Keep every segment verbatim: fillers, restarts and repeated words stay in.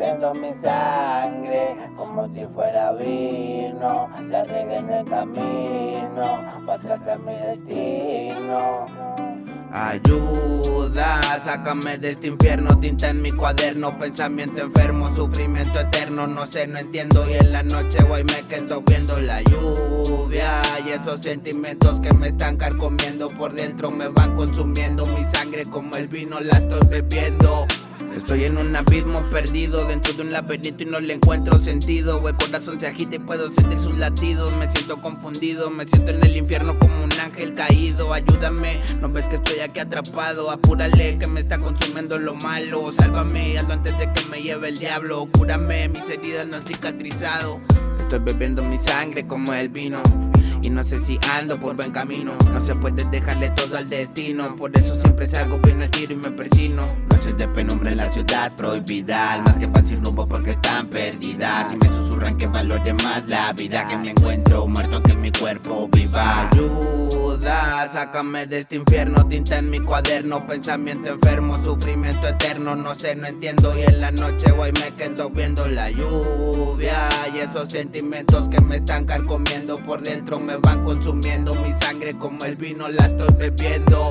bebiendo mi sangre como si fuera vino. La regué en el camino, para trazar mi destino. Ayuda, sácame de este infierno, tinta en mi cuaderno, pensamiento enfermo, sufrimiento eterno, no sé, no entiendo y en la noche voy me quedo viendo la lluvia y esos sentimientos que me están carcomiendo por dentro me van consumiendo, mi sangre como el vino la estoy bebiendo. Estoy en un abismo perdido dentro de un laberinto y no le encuentro sentido. El corazón se agita y puedo sentir sus latidos. Me siento confundido, me siento en el infierno como un ángel caído. Ayúdame, no ves que estoy aquí atrapado. Apúrale que me está consumiendo lo malo. Sálvame y hazlo antes de que me lleve el diablo. Cúrame, mis heridas no han cicatrizado. Estoy bebiendo mi sangre como el vino y no sé si ando por buen camino. No se puede dejarle todo al destino, por eso siempre salgo bien al tiro y me persino. Noches de penumbra en la ciudad prohibida, más que pan sin rumbo porque están perdidas. Y me susurran que valore más la vida, que me encuentro muerto que mi cuerpo viva. Ayuda, sácame de este infierno, tinta en mi cuaderno, pensamiento enfermo, sufrimiento eterno. No sé, no entiendo y en la noche voy me quedo viendo la lluvia y esos sentimientos que me están carcomiendo por dentro me van consumiendo, mi sangre como el vino la estoy bebiendo.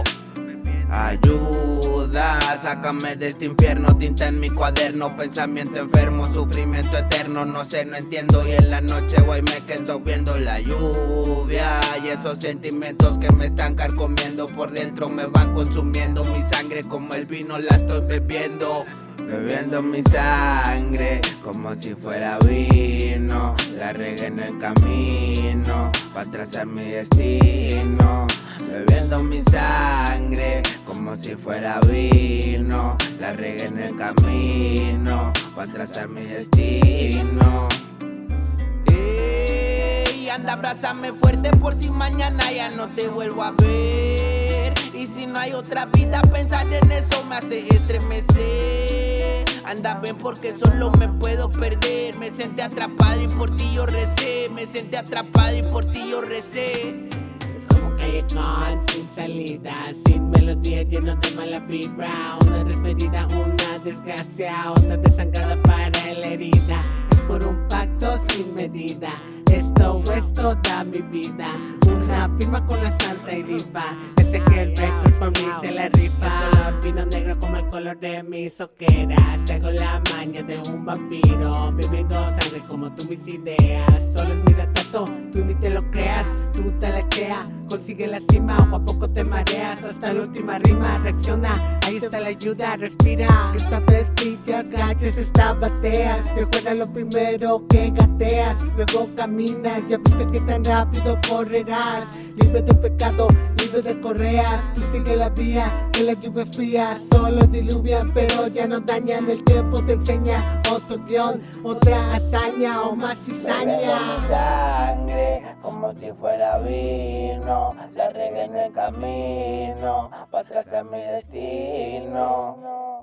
Ayuda, sácame de este infierno, tinta en mi cuaderno, pensamiento enfermo, sufrimiento eterno. No sé, no entiendo y en la noche voy me quedo viendo la lluvia y esos sentimientos que me están carcomiendo por dentro me van consumiendo, mi sangre como el vino la estoy bebiendo. Bebiendo mi sangre como si fuera vino, la regué en el camino, para trazar mi destino. Bebiendo mi sangre como si fuera vino, la regué en el camino, para trazar mi destino. Ey, anda, abrázame fuerte por si mañana ya no te vuelvo a ver. Y si no hay otra vida, pensar en eso me hace estremecer. Anda, ven porque solo me puedo perder. Me senté atrapado y por ti yo recé. Me senté atrapado y por ti yo recé. Es como callejón sin salida, sin melodía, lleno de mala vibra. Una despedida, una desgracia, otra desangrada para la herida. Es por un pacto sin medida, esto es toda mi vida. Una firma con la santa y diva, ese que el record por mí se la rifa. El color vino negro como el color de mis ojeras. Tengo la maña de un vampiro, bebiendo sangre como tú mis ideas. Solo es mi retrato, tú ni te lo creas. Tú talacheas, consigue la cima, ojo a poco te mareas. Hasta la última rima, reacciona, ahí está la ayuda, respira. Esta vez pillas, galles, esta bateas. Recuerda lo primero que gateas, luego caminas. Ya viste que tan rápido correrás, libre de pecado, libre de correas. Tú sigue la vía, que la lluvia es fría. Solo diluvian, pero ya no dañan. El tiempo te enseña otro guión, otra hazaña o más cizaña. Bebiendo mi sangre como si fuera vino, la regué en el camino, para trazar mi destino.